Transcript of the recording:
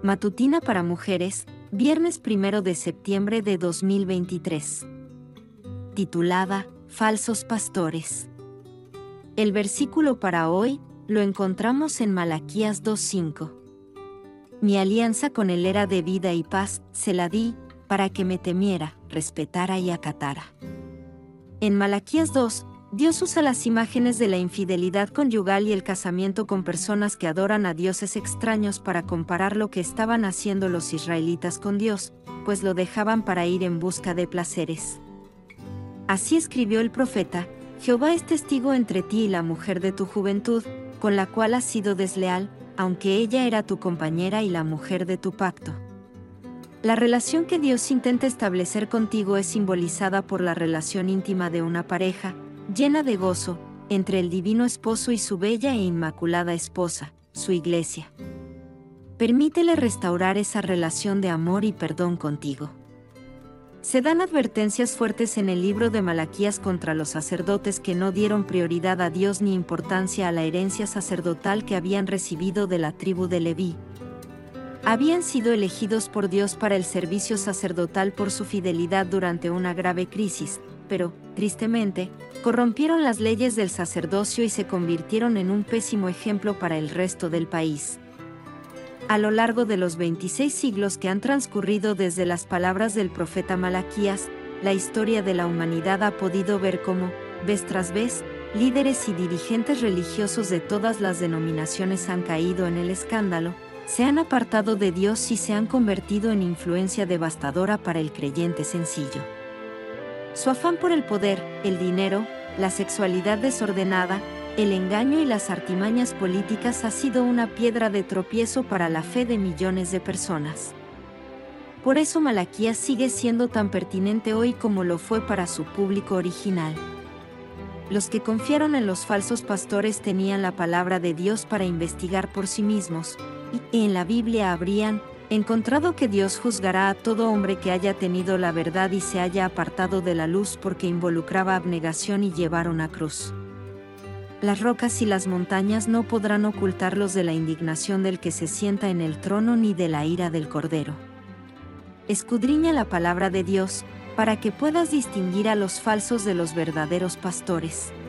Matutina para mujeres, viernes 1 de septiembre de 2023. Titulada, Falsos pastores. El versículo para hoy, lo encontramos en Malaquías 2:5. Mi alianza con él era de vida y paz, se la di, para que me temiera, respetara y acatara. En Malaquías 2, Dios usa las imágenes de la infidelidad conyugal y el casamiento con personas que adoran a dioses extraños para comparar lo que estaban haciendo los israelitas con Dios, pues lo dejaban para ir en busca de placeres. Así escribió el profeta: Jehová es testigo entre ti y la mujer de tu juventud, con la cual has sido desleal, aunque ella era tu compañera y la mujer de tu pacto. La relación que Dios intenta establecer contigo es simbolizada por la relación íntima de una pareja, llena de gozo, entre el divino esposo y su bella e inmaculada esposa, su iglesia. Permítele restaurar esa relación de amor y perdón contigo. Se dan advertencias fuertes en el libro de Malaquías contra los sacerdotes que no dieron prioridad a Dios ni importancia a la herencia sacerdotal que habían recibido de la tribu de Leví. Habían sido elegidos por Dios para el servicio sacerdotal por su fidelidad durante una grave crisis, pero, tristemente, corrompieron las leyes del sacerdocio y se convirtieron en un pésimo ejemplo para el resto del país. A lo largo de los 26 siglos que han transcurrido desde las palabras del profeta Malaquías, la historia de la humanidad ha podido ver cómo, vez tras vez, líderes y dirigentes religiosos de todas las denominaciones han caído en el escándalo, se han apartado de Dios y se han convertido en influencia devastadora para el creyente sencillo. Su afán por el poder, el dinero, la sexualidad desordenada, el engaño y las artimañas políticas ha sido una piedra de tropiezo para la fe de millones de personas. Por eso Malaquías sigue siendo tan pertinente hoy como lo fue para su público original. Los que confiaron en los falsos pastores tenían la palabra de Dios para investigar por sí mismos, y en la Biblia habrían encontrado que Dios juzgará a todo hombre que haya tenido la verdad y se haya apartado de la luz porque involucraba abnegación y llevar una cruz. Las rocas y las montañas no podrán ocultarlos de la indignación del que se sienta en el trono ni de la ira del Cordero. Escudriña la palabra de Dios, para que puedas distinguir a los falsos de los verdaderos pastores.